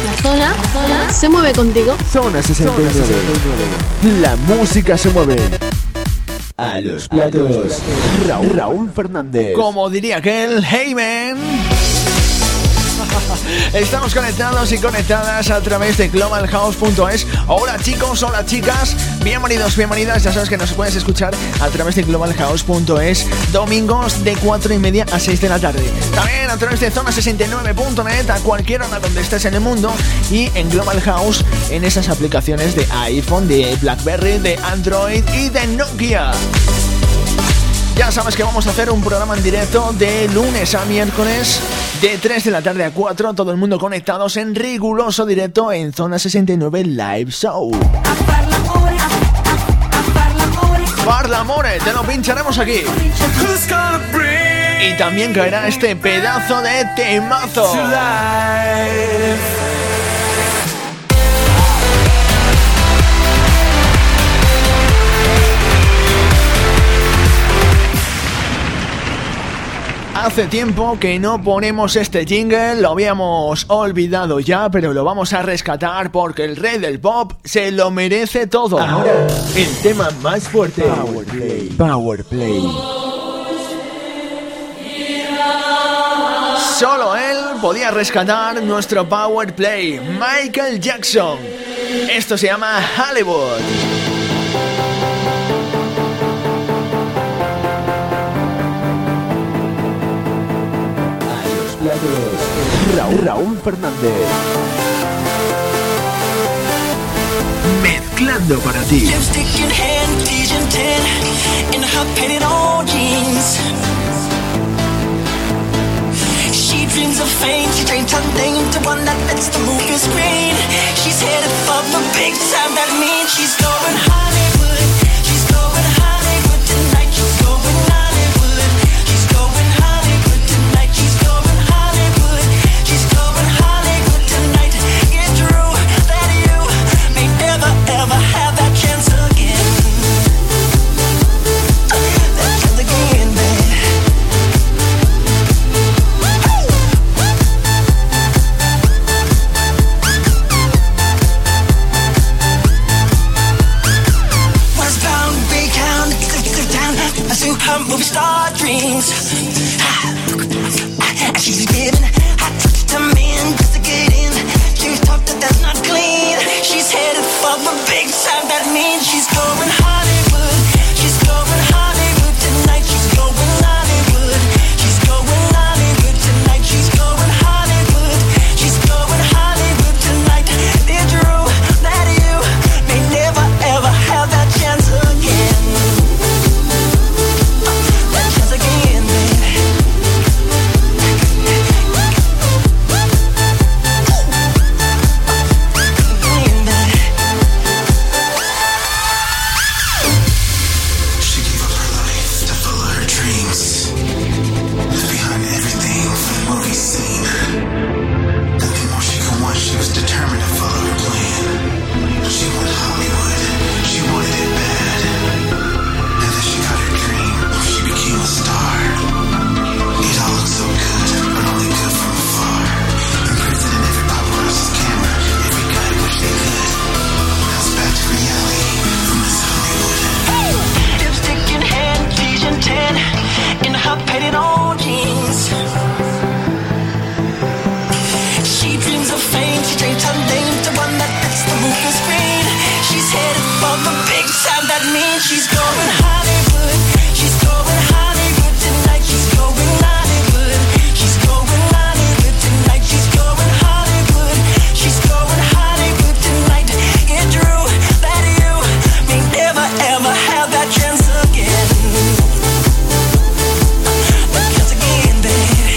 zona se mueve contigo. Zona 69. La música se mueve. A los platos, Raúl Fernández. Como diría aquel, hey man. Estamos conectados y conectadas a través de globalhouse.es. Hola chicos, hola chicas, bienvenidos, bienvenidas. Ya sabes que nos puedes escuchar a través de globalhouse.es domingos de 4:30 a 6 de la tarde. También a través de zona69.net a cualquier hora donde estés en el mundo. Y en Global House en esas aplicaciones de iPhone, de BlackBerry, de Android y de Nokia. Ya sabes que vamos a hacer un programa en directo de lunes a miércoles de 3 de la tarde a 4, todo el mundo conectados en riguroso directo en Zona 69 Live Show. Parla Amore, te lo pincharemos aquí. Y también caerá este pedazo de temazo. Hace tiempo que no ponemos este jingle, lo habíamos olvidado ya, pero lo vamos a rescatar porque el rey del pop se lo merece todo. Ahora, el tema más fuerte. Power Play. Solo él podía rescatar nuestro Power Play, Michael Jackson. Esto se llama Hollywood. Raúl Fernández. Mezclando para ti. Lipstick in hand, Dijon 10 in her painted on jeans. She dreams of fame, she dreams her name to one that fits the movie screen. She's headed for the big time, that means she's going Hollywood. She's going Hollywood tonight, she's going Hollywood. She's going Hollywood tonight, she's going Hollywood. She's going Hollywood tonight. Get through that you may never ever have that chance again. That chance again, babe. Westbound, Baytown, down, pursue her movie star dreams. And she's giving hot touch to men just to get in. She's talk that's not clean. She's headed for the big time. That means she's going Hollywood. She's going Hollywood tonight. She's going Hollywood. She's going Hollywood tonight. She's going Hollywood. She's going Hollywood tonight. It's true that you may never ever have that chance again. That chance again, baby. She gave up her life to follow her dreams. Left behind everything from the movie scene. Nothing more she could want, she was determined to follow her plan. She wanted Hollywood, she wanted it bad. Now that she got her dream, she became a star. It all looked so good, but only good from afar. Imprisoned in every paparazzi's camera, every guy wished they could. Now it's back to reality from this Hollywood. Lipstick in hand, Dijon 10 in her painted on jeans. She dreams of fame, she dreams her name to one that fits the movie screen. She's headed for the big time, that means she's going Hollywood. She's going Hollywood tonight, she's going Hollywood. She's going Hollywood tonight, she's going Hollywood. She's going Hollywood tonight. It's true that you may never ever have that chance again. That chance again, baby.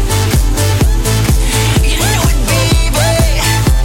You know it, baby.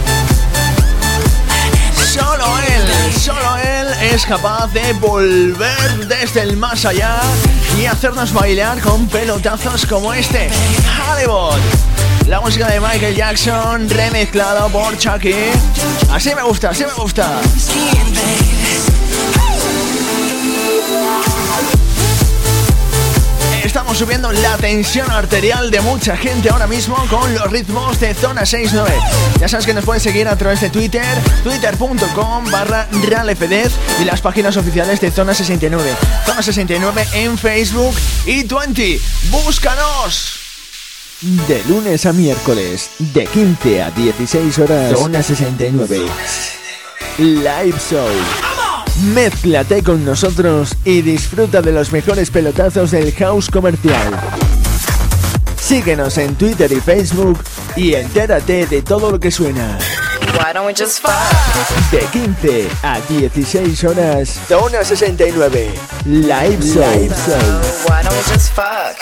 Solo él es capaz de volver desde el más allá y hacernos bailar con pelotazos como este, Hollywood. La música de Michael Jackson remezclado por Chucky. Así me gusta, así me gusta. Skin, baby. Estamos subiendo la tensión arterial de mucha gente ahora mismo con los ritmos de Zona 69. Ya sabes que nos puedes seguir a través de Twitter, twitter.com/realfdez y las páginas oficiales de Zona 69. Zona 69 en Facebook y 20. ¡Búscanos! De lunes a miércoles, de 15 a 16 horas, Zona 69. Live Show. Mézclate con nosotros y disfruta de los mejores pelotazos del house comercial. Síguenos en Twitter y Facebook y entérate de todo lo que suena. Why don't we just fuck? De 15 a 16 horas, Zona 69. Live Show. Why don't we just fuck?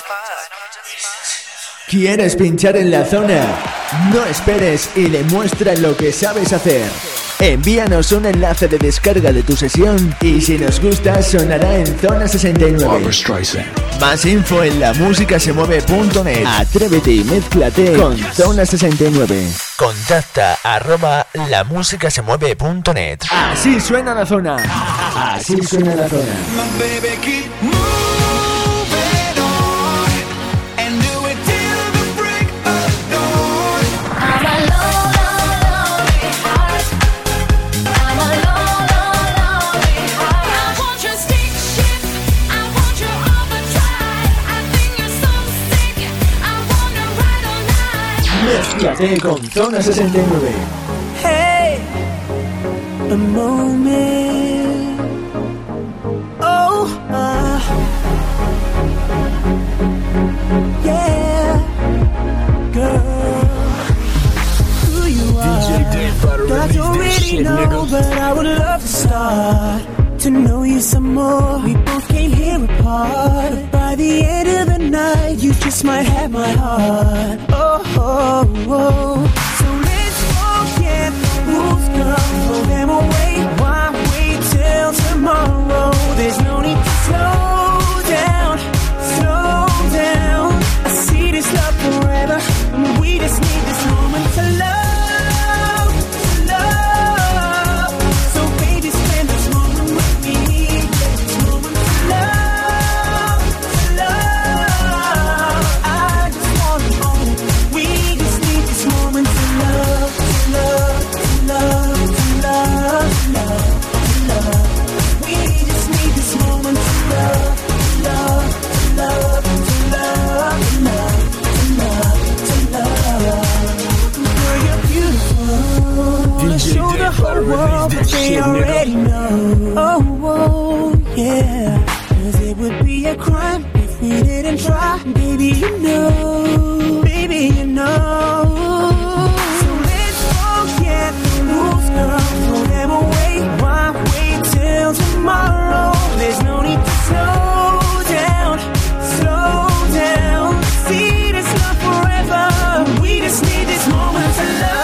¿Quieres pinchar en la zona? No esperes y demuestra lo que sabes hacer. Envíanos un enlace de descarga de tu sesión y si nos gusta sonará en Zona 69. Más info en lamusicasemueve.net. Atrévete y mézclate con Zona 69. Contacta @lamusicasemueve.net. Así suena la zona. Así suena la zona. Mézclate con Zona 69. Hey, a moment. Oh, yeah, girl. Who you are, I don't really know, but I would love to start to know you some more. We both came here apart, but by the end of the night, you just might have my heart. Oh, oh, oh. So let's forget the rules, girl. Throw them away. Why wait till tomorrow? There's no need to slow down, slow down. I see this love forever, and we just need this moment to love. Show the whole world that they already know. Oh, oh, yeah. 'Cause it would be a crime if we didn't try. Baby, you know. Baby, you know. So let's forget the rules, girl. Throw them away. Why wait till tomorrow? There's no need to slow down, slow down. See this love forever. We just need this moment to love.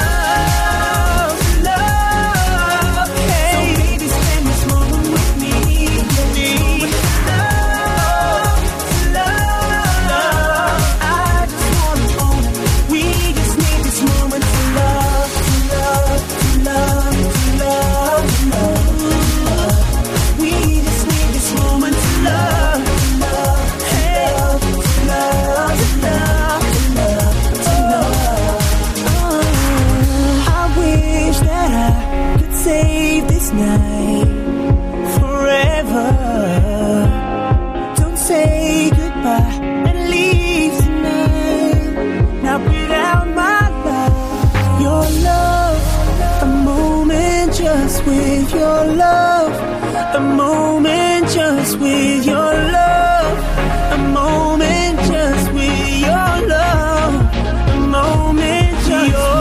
Save this night forever. Don't say goodbye and leave tonight. Not without my love, your love. A moment just with your love. A moment just with your love. A moment just with your love. A moment just with your love.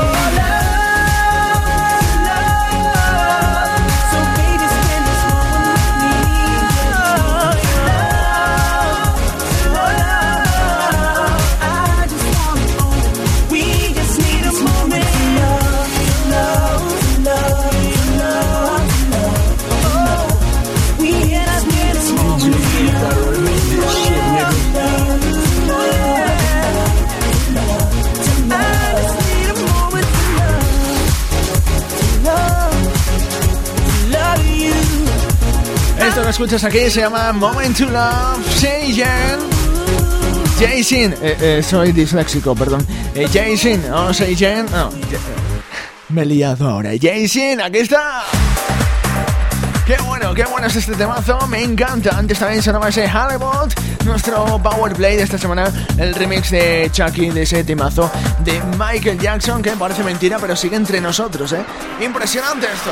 Esto que escuchas aquí se llama Moment to Love, Seigen. Jason, soy disléxico, perdón. Jason, no soy Jen, no. Me he liado ahora. Jason, aquí está. Qué bueno es este temazo, me encanta. Antes también sonaba ese Hollywood, nuestro Powerplay de esta semana, el remix de Chucky de ese temazo de Michael Jackson, que parece mentira, pero sigue entre nosotros, ¿eh? Impresionante esto.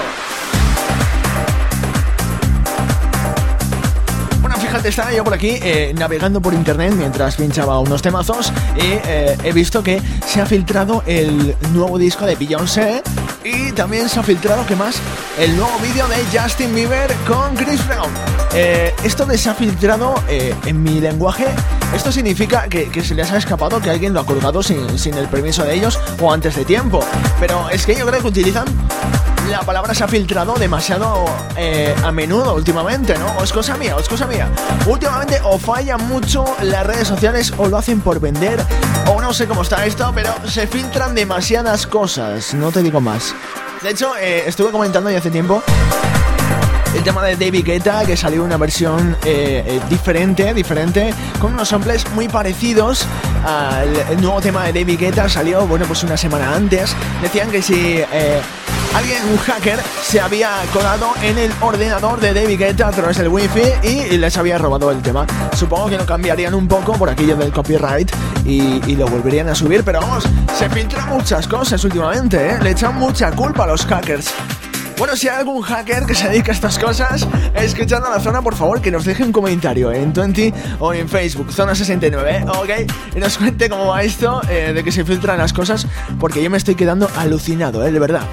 Bueno, fíjate, estaba yo por aquí navegando por internet mientras pinchaba unos temazos y he visto que se ha filtrado el nuevo disco de Beyoncé. Y también se ha filtrado, ¿qué más? El nuevo vídeo de Justin Bieber con Chris Brown. Esto de se ha filtrado en mi lenguaje, esto significa que se les ha escapado, que alguien lo ha colgado sin el permiso de ellos o antes de tiempo. Pero es que yo creo que utilizan la palabra se ha filtrado demasiado a menudo últimamente, ¿no? O es cosa mía. Últimamente o fallan mucho las redes sociales o lo hacen por vender o no sé cómo está esto, pero se filtran demasiadas cosas, no te digo más. De hecho, estuve comentando ya hace tiempo el tema de David Guetta, que salió una versión diferente, con unos samples muy parecidos al nuevo tema de David Guetta. Salió, bueno, pues una semana antes. Decían que si un hacker, se había colado en el ordenador de David Guetta a través del wifi y les había robado el tema. Supongo que lo cambiarían un poco por aquello del copyright y lo volverían a subir, pero vamos, se filtran muchas cosas últimamente, ¿eh? Le echan mucha culpa a los hackers. Bueno, si hay algún hacker que se dedica a estas cosas, escuchando a la zona, por favor, que nos deje un comentario en Twenty o en Facebook, Zona 69, ¿ok? Y nos cuente cómo va esto de que se filtran las cosas, porque yo me estoy quedando alucinado, de verdad.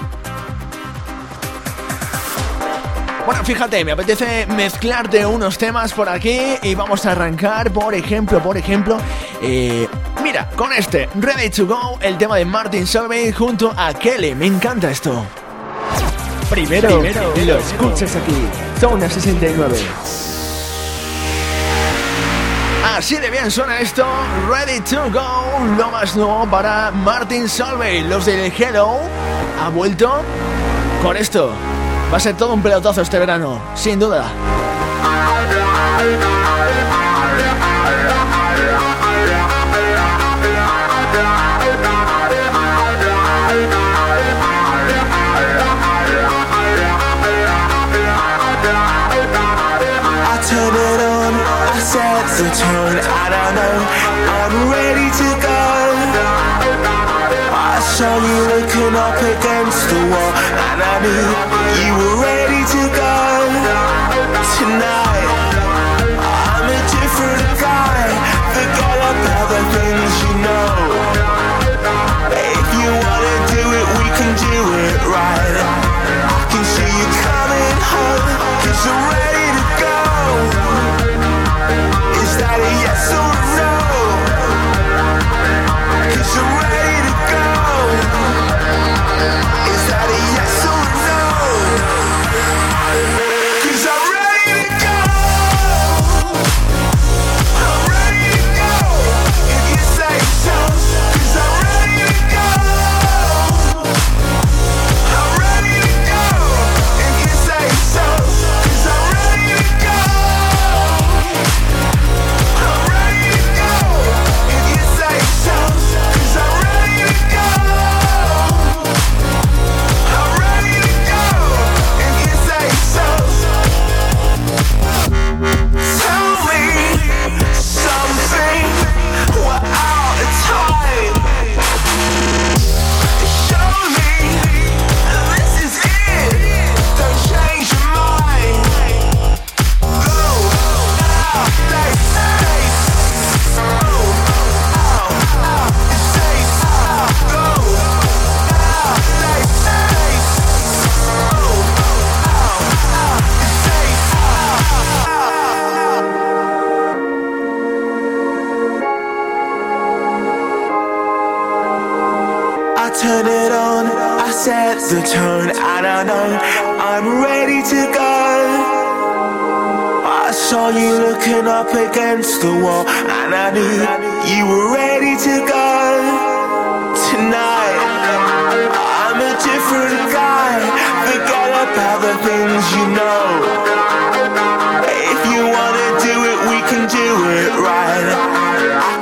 Bueno, fíjate, me apetece mezclarte unos temas por aquí y vamos a arrancar, por ejemplo, mira, con este, Ready to Go, el tema de Martin Solveig junto a Kelly. Me encanta esto. Primero lo escuchas aquí, Zona 69. Así de bien suena esto, Ready to Go, lo más nuevo para Martin Solveig. Los del Hello ha vuelto con esto. Va a ser todo un pelotazo este verano, sin duda. Turn it on, I set the tone, I don't know, I'm ready to go. I saw you looking up against the wall, and I knew you were ready to go. Tonight, I'm a different guy, forget about the things you know. If you wanna do it, we can do it right. I can see you coming home, 'cause you're ready to go. Is that a yes or a no? 'Cause you're ready to go. Is that a yes or a no? 'Cause I'm ready to go. I'm ready to go. If you say so. 'Cause I'm ready to go. I'm ready to go. If you say so. 'Cause I'm ready to go. I'm ready to go. If you say so. 'Cause I'm ready to go. I'm ready to go. If you say so. Tell me something. We're out of time. Show me this is it. Don't change your mind. Go now, stay. Oh, stay. Go now, stay. I turn it on, I set the tone, and I know I'm ready to go. I saw you looking up against the wall, and I knew you were ready to go. Tonight, I'm a different guy, forget about the things you know. If you wanna do it, we can do it right. I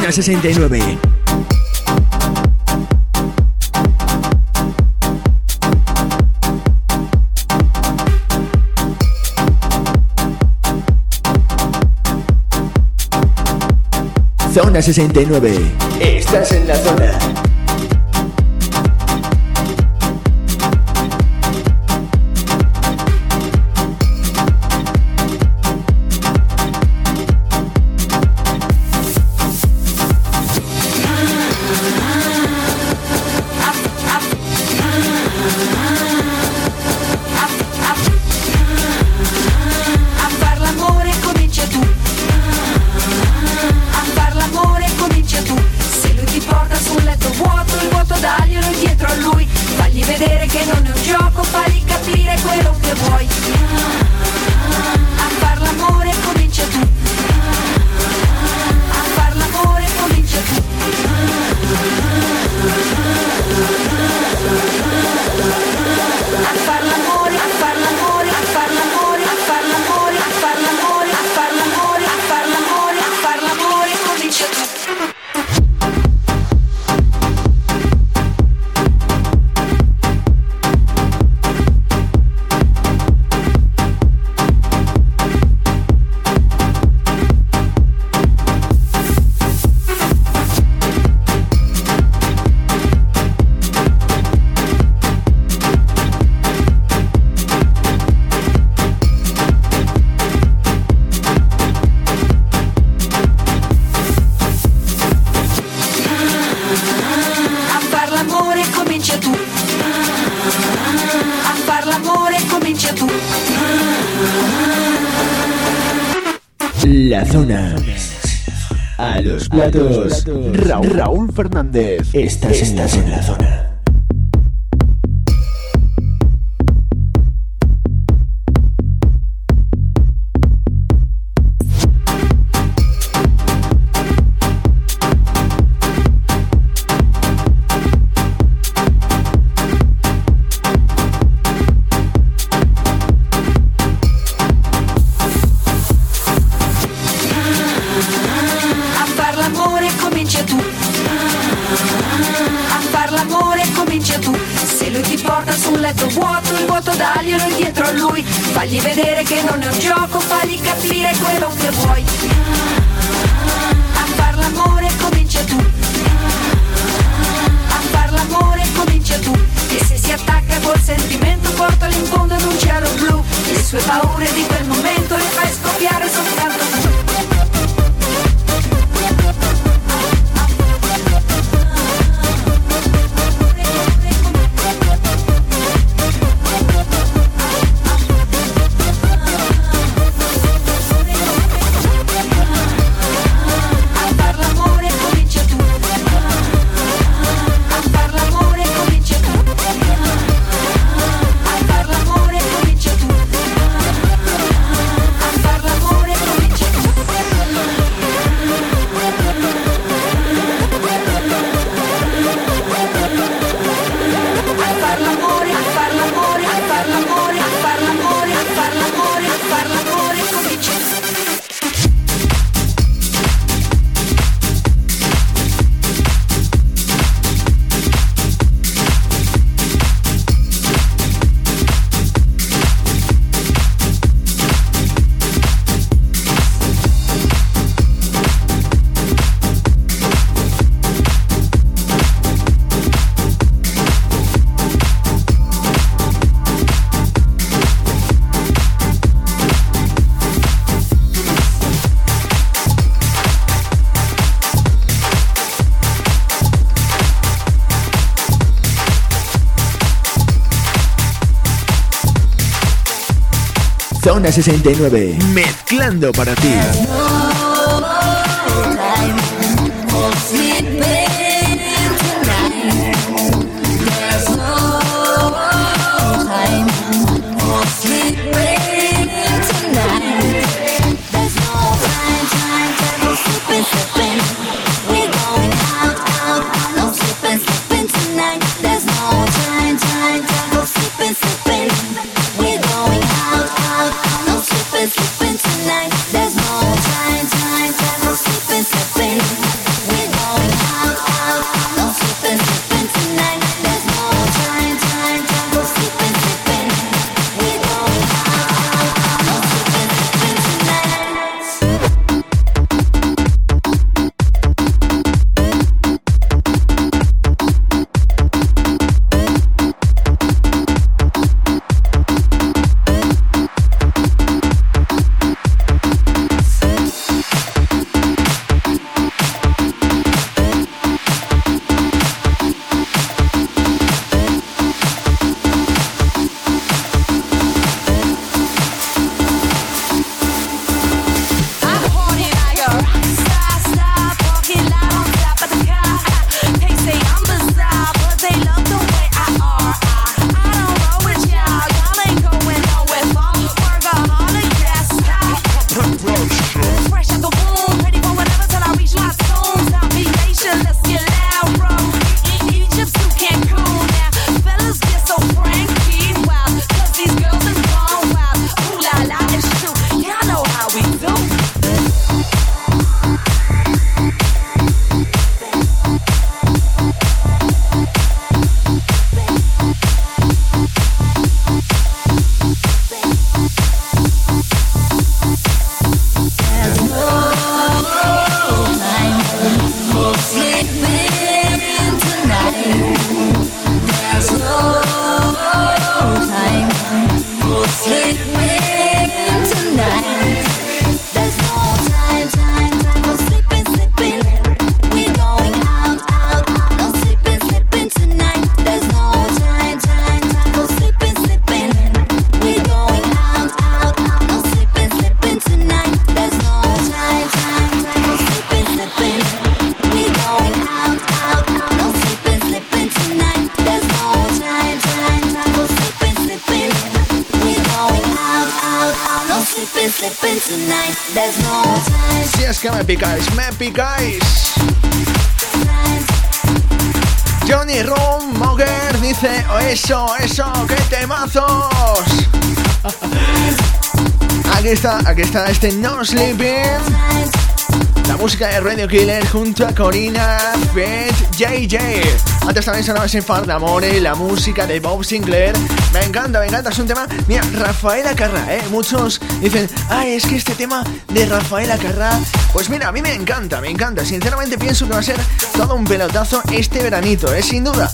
Zona 69. Zona 69. Estás en la zona. La zona. A los platos. Raúl Fernández. Estás en la zona. Fagli vedere che non è un gioco, fagli capire quello che vuoi. A far l'amore comincia tu. A far l'amore comincia tu. E se si attacca col sentimento, portalo in fondo ad un cielo blu. Le sue paure di quel momento le fai scoppiare soltanto tu. Zona 69, mezclando para ti. Tonight, there's no time to slipping tonight. There's no time. Si es que me picáis, me picáis. Johnny Room Moger dice: oh, eso, qué temazos. Aquí está este No Sleeping. La música de Radio Killer junto a Corina Fett JJ. Antes también sonaba Sin Far de Amore, la música de Bob Sinclair. Me encanta, es un tema. Mira, Rafaela Carrà, muchos dicen: ay, es que este tema de Rafaela Carrà. Pues mira, a mí me encanta. Sinceramente pienso que va a ser todo un pelotazo este veranito, sin duda.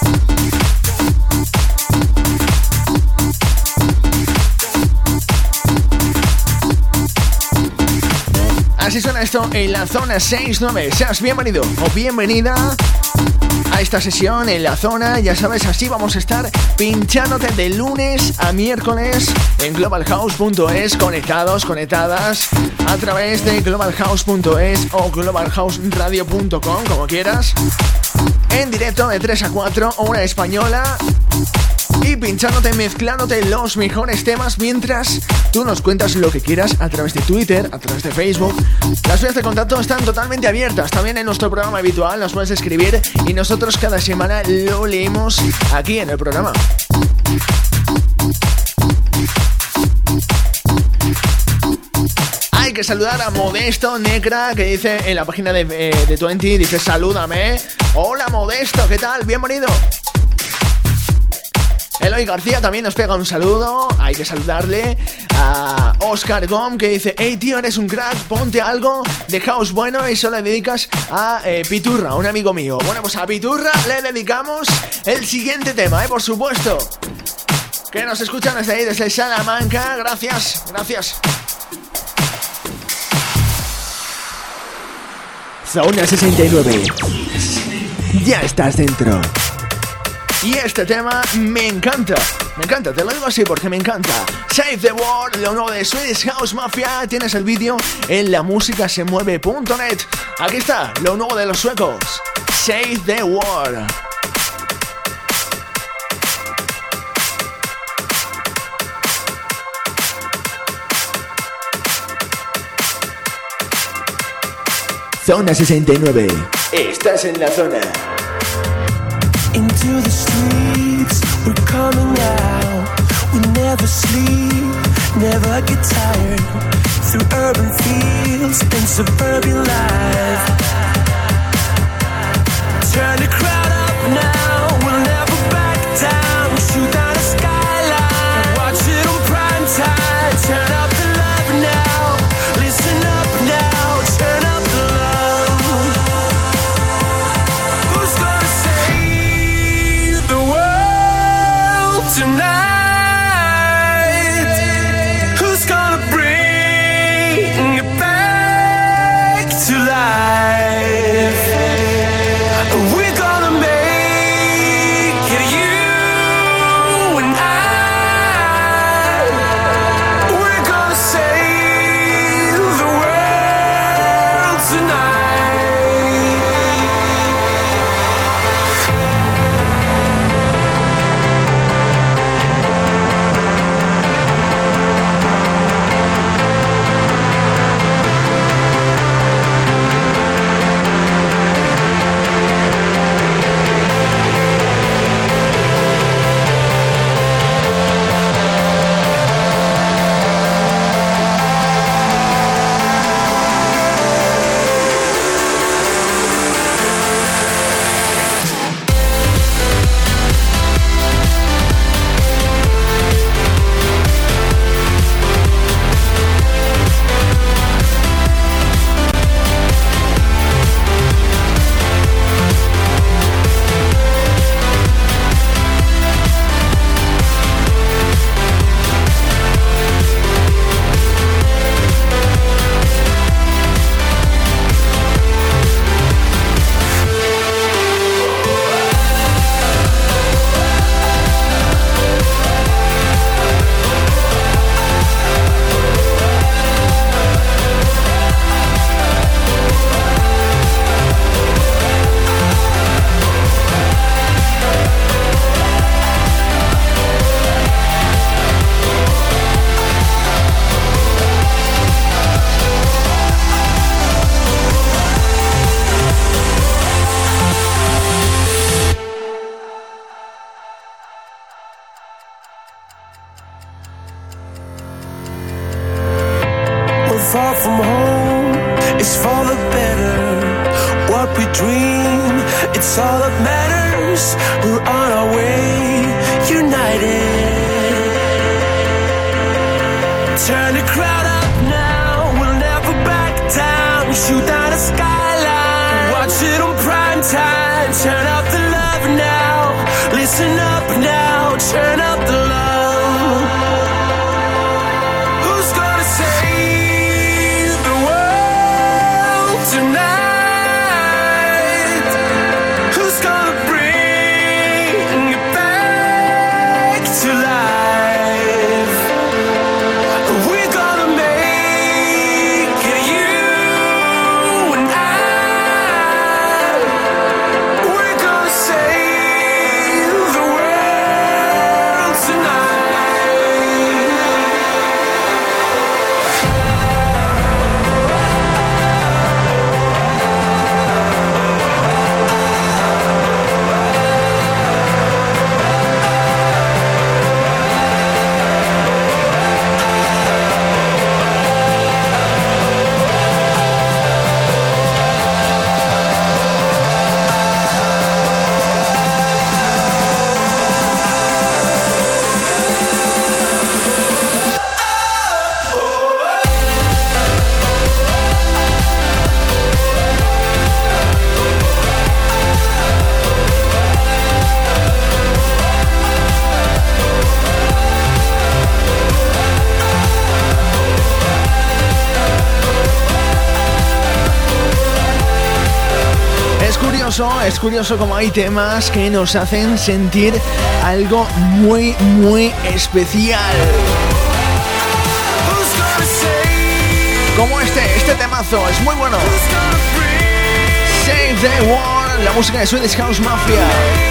Así suena esto en la zona 69. Seas bienvenido o bienvenida a esta sesión en la zona. Ya sabes, así vamos a estar pinchándote de lunes a miércoles en globalhouse.es, conectadas a través de globalhouse.es o globalhouseradio.com, como quieras, en directo de 3 a 4 hora española, y pinchándote, mezclándote los mejores temas mientras tú nos cuentas lo que quieras a través de Twitter, a través de Facebook. Las vías de contacto están totalmente abiertas. También en nuestro programa habitual nos puedes escribir y nosotros cada semana lo leemos aquí en el programa. Hay que saludar a Modesto Negra, que dice en la página de 20, dice: salúdame. Hola Modesto, ¿qué tal? Bienvenido. Eloy García también nos pega un saludo. Hay que saludarle a Oscar Gom, que dice: hey tío, eres un crack, ponte algo de house bueno. Y solo le dedicas a Piturra, un amigo mío. Bueno, pues a Piturra le dedicamos el siguiente tema, por supuesto, que nos escuchan desde ahí, desde Salamanca. Gracias. Zona 69. Ya estás dentro. Y este tema me encanta, te lo digo así porque me encanta. Save the World, lo nuevo de Swedish House Mafia. Tienes el vídeo en lamusicasemueve.net. Aquí está, lo nuevo de los suecos, Save the World. Zona 69. Estás en la zona. Into the streets, we're coming out. We never sleep, never get tired. Through urban fields and suburban life. Turn the crowd up now, we'll never back down. Shoot down the skyline, watch it on prime time. Turn up the love now, listen up now. Turn up the love. Who's gonna save the world tonight? Who's gonna bring it back to life? We're gonna make far from home is for the better. What we dream, it's all that matters. We're on our way, united. Turn the crowd up now, we'll never back down. Shoot down a skyline, watch it on prime time. Turn up the love now, listen up now, turn up the love. Who's gonna save the world tonight? Who's gonna bring it back to life? We're gonna make it, you and I. We're gonna save the world tonight. Es curioso como hay temas que nos hacen sentir algo muy, muy especial. Como este temazo, es muy bueno. Save the World, la música de Swedish House Mafia.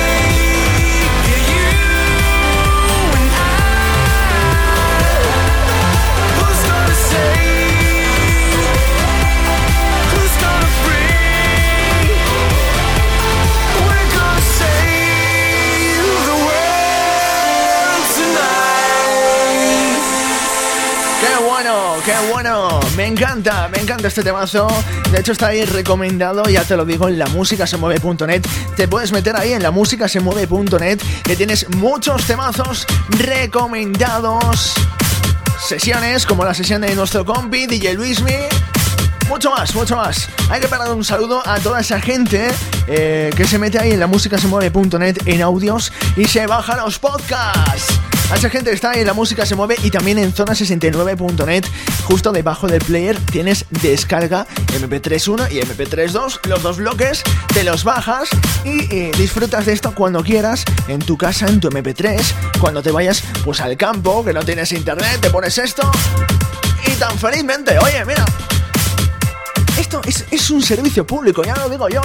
¡Qué bueno! Me encanta este temazo. De hecho está ahí recomendado, ya te lo digo, en lamusicasemueve.net. Te puedes meter ahí en lamusicasemueve.net, que tienes muchos temazos recomendados. Sesiones como la sesión de nuestro compi DJ Luismi. Mucho más. Hay que pegar un saludo a toda esa gente que se mete ahí en lamusicasemueve.net en audios y se baja los podcasts. A esa gente que está ahí en La Música Se Mueve y también en zona69.net. Justo debajo del player tienes descarga MP3.1 y MP3.2, los dos bloques, te los bajas y disfrutas de esto cuando quieras, en tu casa, en tu MP3, cuando te vayas pues al campo, que no tienes internet, te pones esto y tan felizmente, oye, mira, esto es un servicio público, ya lo digo yo.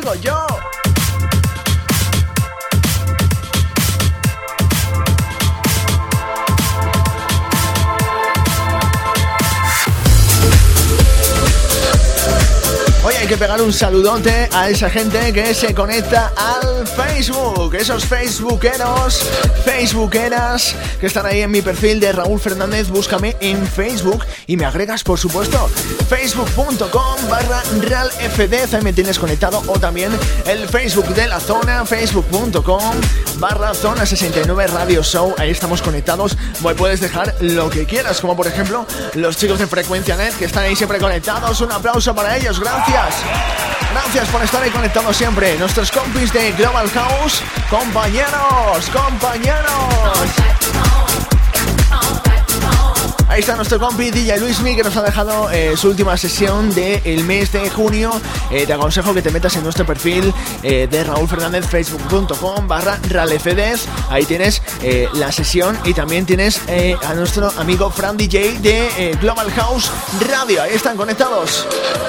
Oye, hay que pegar un saludote a esa gente que se conecta al Facebook. Esos facebookeros, facebookeras que están ahí en mi perfil de Raúl Fernández. Búscame en Facebook y me agregas, por supuesto, facebook.com/realfdez. Ahí me tienes conectado. O también el Facebook de la zona, facebook.com/zona69 Radio Show. Ahí estamos conectados. Puedes dejar lo que quieras, como por ejemplo los chicos de Frecuencia Net, que están ahí siempre conectados. Un aplauso para ellos, gracias por estar ahí conectados siempre. Nuestros compis de Global House, compañeros. Ahí está nuestro compi DJ Luismi, que nos ha dejado su última sesión del mes de junio. Te aconsejo que te metas en nuestro perfil de Raúl Fernández, facebook.com/realfdez. Ahí tienes la sesión y también tienes a nuestro amigo Fran DJ de Global House Radio. Ahí están conectados.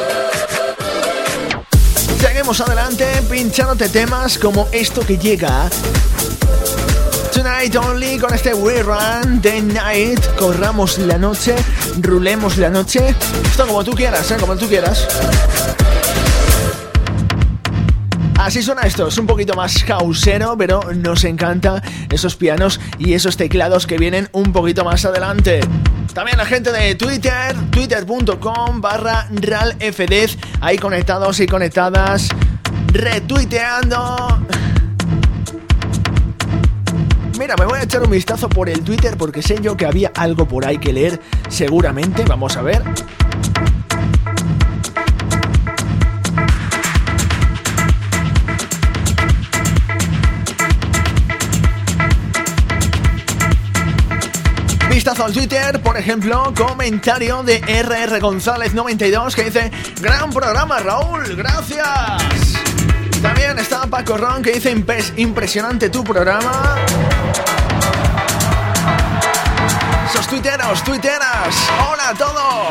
Seguimos adelante pinchándote temas como esto que llega Tonight Only con este We Run the Night. Corramos la noche, rulemos la noche. Esto como tú quieras, como tú quieras. Así suena esto, es un poquito más houseero, pero nos encanta esos pianos y esos teclados que vienen un poquito más adelante. También la gente de Twitter, twitter.com/ralfdez, ahí conectados y conectadas, retuiteando. Mira, me voy a echar un vistazo por el Twitter porque sé yo que había algo por ahí que leer seguramente. Vamos a ver. Vistazo al Twitter, por ejemplo, comentario de RR González 92 que dice: gran programa, Raúl, gracias. También está Paco Ron que dice: impresionante tu programa. Sos tuiteros, tuiteras, hola a todos.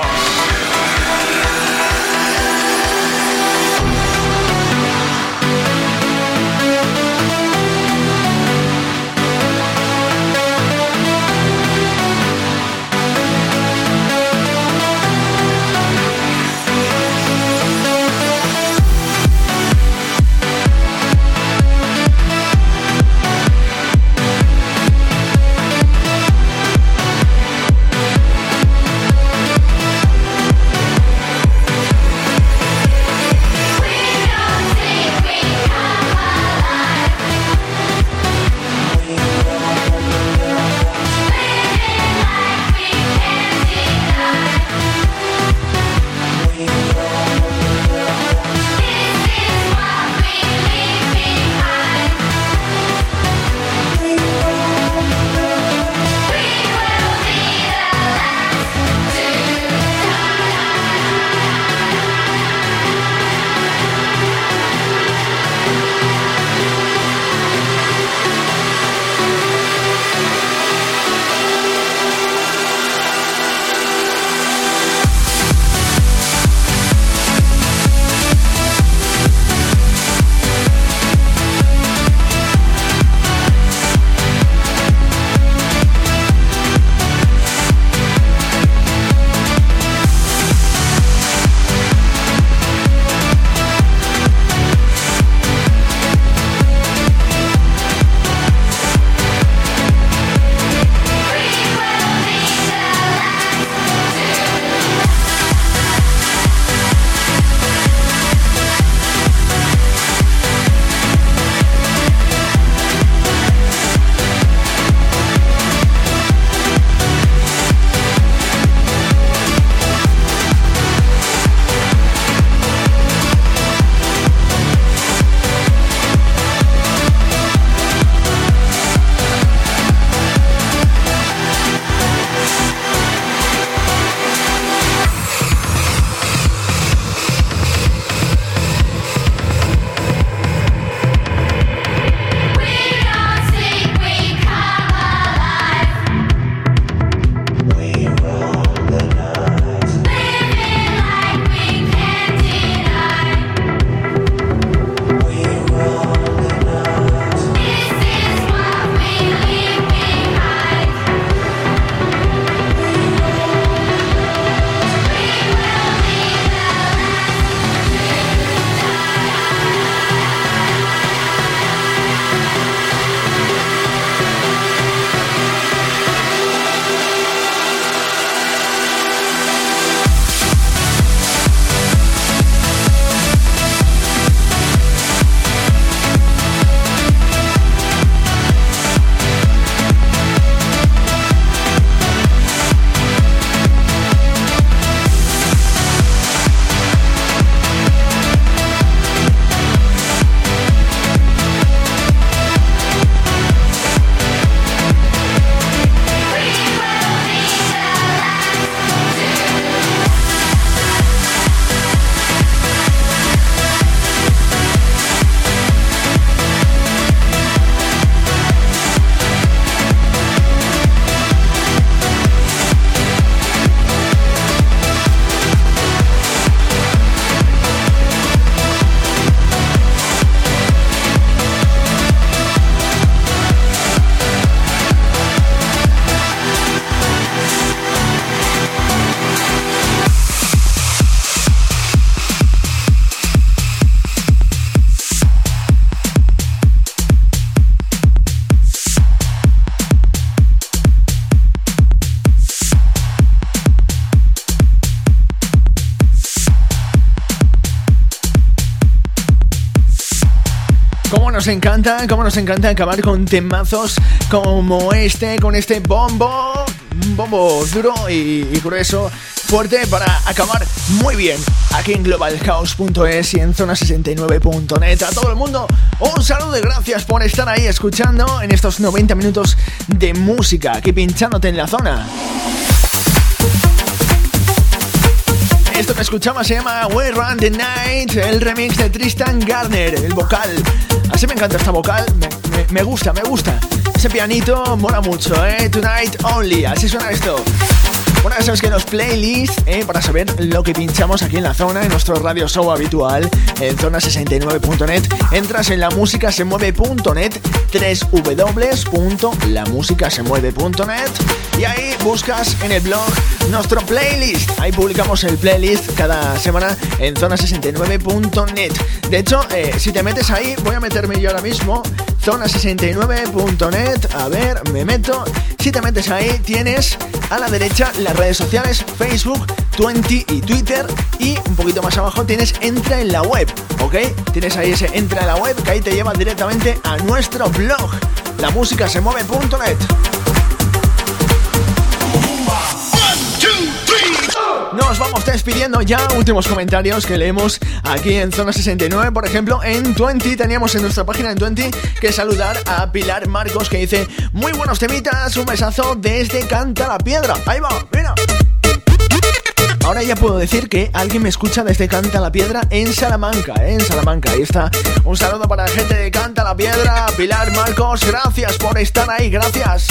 nos encanta acabar con temazos como este, con este bombo duro y grueso, fuerte, para acabar muy bien aquí en globalhouse.es y en zona69.net. A todo el mundo un saludo y gracias por estar ahí escuchando en estos 90 minutos de música, aquí pinchándote en la zona. Esto que escuchamos se llama We Run the Night, el remix de Tristan Garner, el vocal. Así me encanta esta vocal, me gusta. Ese pianito mola mucho, Tonight Only, así suena esto. Bueno, ya sabes que los playlists, para saber lo que pinchamos aquí en la zona, en nuestro radio show habitual, en zona69.net, entras en lamusicasemueve.net, www.lamusicasemueve.net, y ahí buscas en el blog nuestro playlist. Ahí publicamos el playlist cada semana en zona69.net. De hecho, si te metes ahí, voy a meterme yo ahora mismo, zona69.net, a ver, me meto. Si te metes ahí, tienes a la derecha las redes sociales, Facebook, 20 y Twitter, y un poquito más abajo tienes Entra en la web, ¿ok? Tienes ahí ese Entra en la web, que ahí te lleva directamente a nuestro blog, lamusicasemueve.net. Nos vamos despidiendo ya, últimos comentarios que leemos aquí en Zona 69. Por ejemplo, en 20 teníamos en nuestra página en 20 que saludar a Pilar Marcos, que dice: muy buenos temitas, un besazo desde Canta la Piedra. Ahí va, mira. Ahora ya puedo decir que alguien me escucha desde Canta la Piedra en Salamanca, ahí está. Un saludo para la gente de Canta la Piedra. Pilar Marcos, gracias por estar ahí, gracias.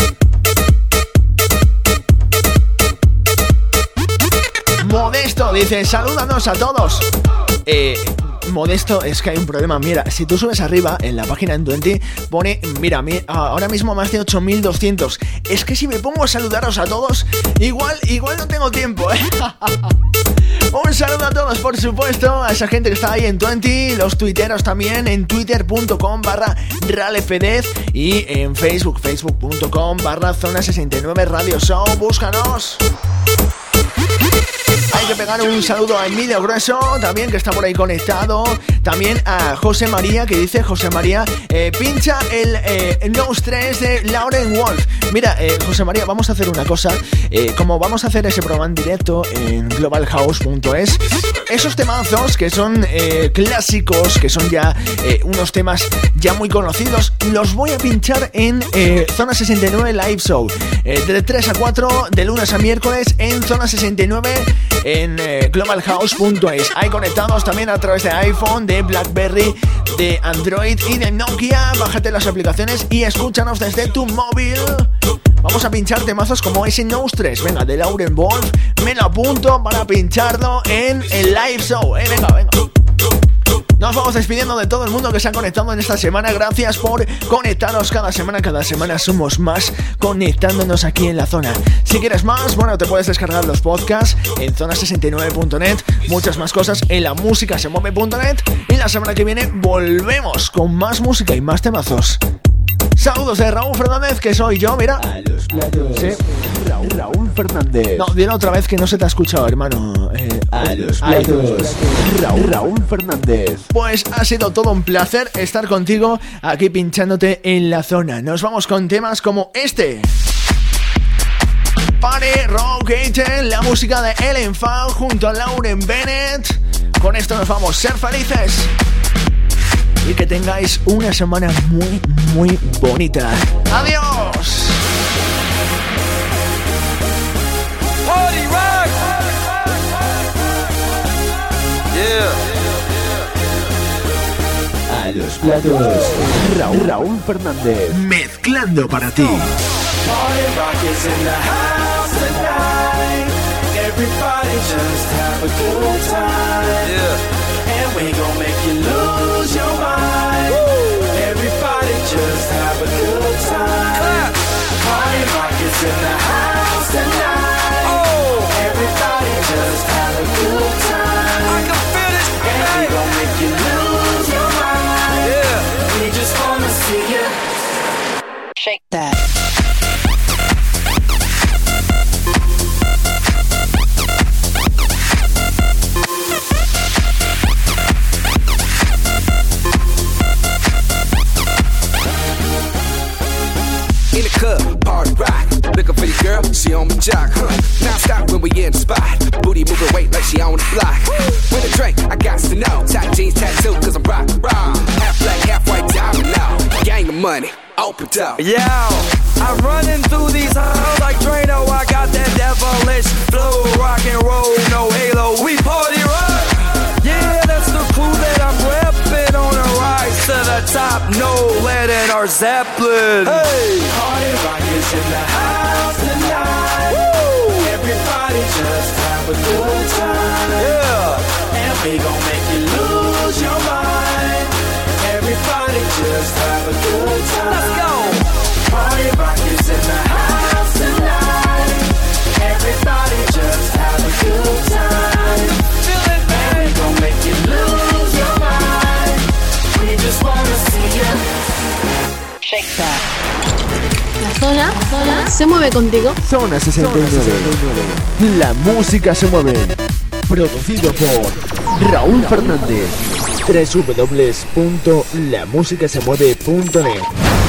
Modesto dice: salúdanos a todos. Modesto, es que hay un problema. Mira, si tú subes arriba en la página en 20, pone, mira, ahora mismo más de 8200. Es que si me pongo a saludaros a todos, igual no tengo tiempo, Un saludo a todos, por supuesto, a esa gente que está ahí en 20, los tuiteros también, en twitter.com/ralefedez y en facebook.com/zona69 radio show. Búscanos. Hay que pegar un saludo a Emilio Grueso, también, que está por ahí conectado. También a José María, que dice: José María, pincha el Nose 3 de Lauren Wolf. Mira, José María, vamos a hacer una cosa. Como vamos a hacer ese programa en directo en globalhouse.es, esos temazos que son clásicos, que son ya unos temas ya muy conocidos, los voy a pinchar en Zona 69 Live Show, de 3 a 4, de lunes a miércoles, en Zona 69 en globalhouse.es. Hay conectados también a través de iPhone, de BlackBerry, de Android y de Nokia. Bájate las aplicaciones y escúchanos desde tu móvil. Vamos a pinchar temazos como ese Nose 3, venga, de Lauren Wolf. Me lo apunto para pincharlo en el Live Show, venga. Nos vamos despidiendo de todo el mundo que se ha conectado en esta semana. Gracias por conectaros cada semana somos más conectándonos aquí en la zona. Si quieres más, bueno, te puedes descargar los podcasts en zona69.net, muchas más cosas en lamusicasemueve.net, y la semana que viene volvemos con más música y más temazos. Saludos de Raúl Fernández, que soy yo, mira. A los platos. Sí. Raúl Fernández. No, dile otra vez que no se te ha escuchado, hermano. A los platos. Raúl Fernández. Pues ha sido todo un placer estar contigo aquí pinchándote en la zona. Nos vamos con temas como este. Party Rock Agent, la música de Ellen Faul junto a Lauren Bennett. Con esto nos vamos, ser felices. Y que tengáis una semana muy, muy bonita. ¡Adiós! Party rock. Yeah. A los platos. Raúl Fernández. Mezclando para ti. Party rock is in the house tonight. Everybody just have a good time. Yeah. And we gon' make you lose your mind. Woo. Everybody just have a good time. Clap. Party rock is in the house tonight. Oh. Everybody just have a good time. I can feel this. And we gon' make you lose your mind. Yeah. We just wanna see you Shake that. in the spot. Booty moving weight like she on the block. With a drink, I got to know. Tight jeans tattoo, cause I'm rock, rock. Half black, half white diamond now. Gang of money, open up. Yo, I'm running through these halls like Drano. I got that devilish flow. Rock and roll, no halo. We party rock. Yeah, that's the crew that I'm repping on a rise to the top. No lead in our Zeppelin. Hey, Party rock is in the house tonight. Woo! Everybody just have a good time. yeah. And we gon' make you lose your mind. Everybody just have a good time. Let's go. Party rock is in the house tonight. Everybody just have a good time. Feel it, And we gon' make you lose your mind. We just wanna see you. Shake that. La zona se mueve contigo. Zona 69. La música se mueve. Producido por Raúl Fernández. www.lamusicasemueve.net.